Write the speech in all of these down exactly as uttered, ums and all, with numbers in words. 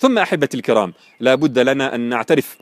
ثم أحبتي الكرام، لا بد لنا أن نعترف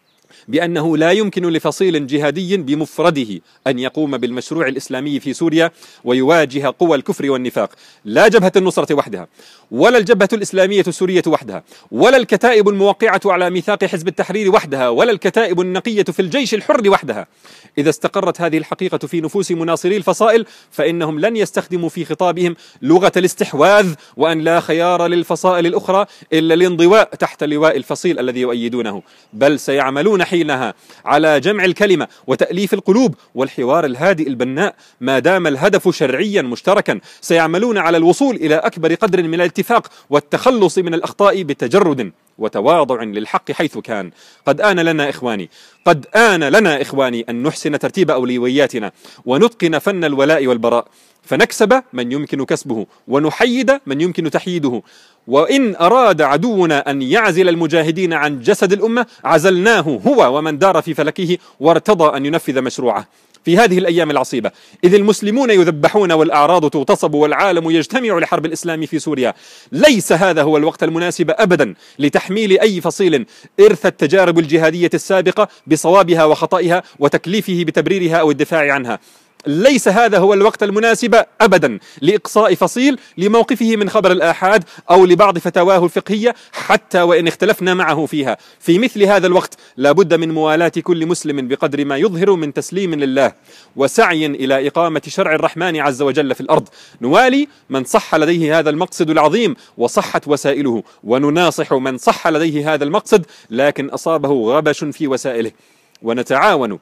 بأنه لا يمكن لفصيل جهادي بمفرده أن يقوم بالمشروع الإسلامي في سوريا ويواجه قوى الكفر والنفاق. لا جبهة النصرة وحدها، ولا الجبهة الإسلامية السورية وحدها، ولا الكتائب الموقعة على ميثاق حزب التحرير وحدها، ولا الكتائب النقية في الجيش الحر وحدها. إذا استقرت هذه الحقيقة في نفوس مناصري الفصائل فإنهم لن يستخدموا في خطابهم لغة الاستحواذ، وأن لا خيار للفصائل الأخرى إلا الانضواء تحت لواء الفصيل الذي يؤيدونه، بل سيعملون حينها على جمع الكلمة وتأليف القلوب والحوار الهادئ البناء. ما دام الهدف شرعيا مشتركا سيعملون على الوصول إلى أكبر قدر من الاتفاق والتخلص من الأخطاء بتجرد وتواضع للحق حيث كان. قد آن لنا إخواني قد آن لنا إخواني أن نحسن ترتيب أولوياتنا ونتقن فن الولاء والبراء، فنكسب من يمكن كسبه ونحيد من يمكن تحييده. وإن أراد عدونا أن يعزل المجاهدين عن جسد الأمة عزلناه هو ومن دار في فلكه وارتضى أن ينفذ مشروعه. في هذه الأيام العصيبة إذ المسلمون يذبحون والأعراض تغتصب والعالم يجتمع لحرب الإسلام في سوريا، ليس هذا هو الوقت المناسب أبدا لتحميل أي فصيل إرث التجارب الجهادية السابقة بصوابها وخطئها وتكليفه بتبريرها أو الدفاع عنها. ليس هذا هو الوقت المناسب أبدا لإقصاء فصيل لموقفه من خبر الآحاد أو لبعض فتاواه الفقهية حتى وإن اختلفنا معه فيها. في مثل هذا الوقت لا بد من موالاة كل مسلم بقدر ما يظهر من تسليم لله وسعي إلى إقامة شرع الرحمن عز وجل في الأرض. نوالي من صح لديه هذا المقصد العظيم وصحت وسائله، ونناصح من صح لديه هذا المقصد لكن أصابه غبش في وسائله، ونتعاون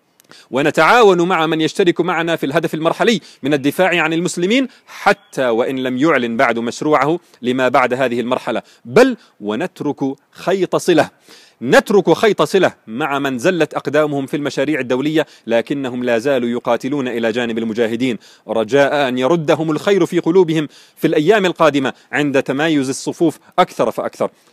ونتعاون مع من يشترك معنا في الهدف المرحلي من الدفاع عن المسلمين حتى وإن لم يعلن بعد مشروعه لما بعد هذه المرحلة، بل ونترك خيط صلة نترك خيط صلة مع من زلت أقدامهم في المشاريع الدولية لكنهم لا زالوا يقاتلون إلى جانب المجاهدين، رجاء أن يردهم الخير في قلوبهم في الأيام القادمة عند تمايز الصفوف أكثر فأكثر.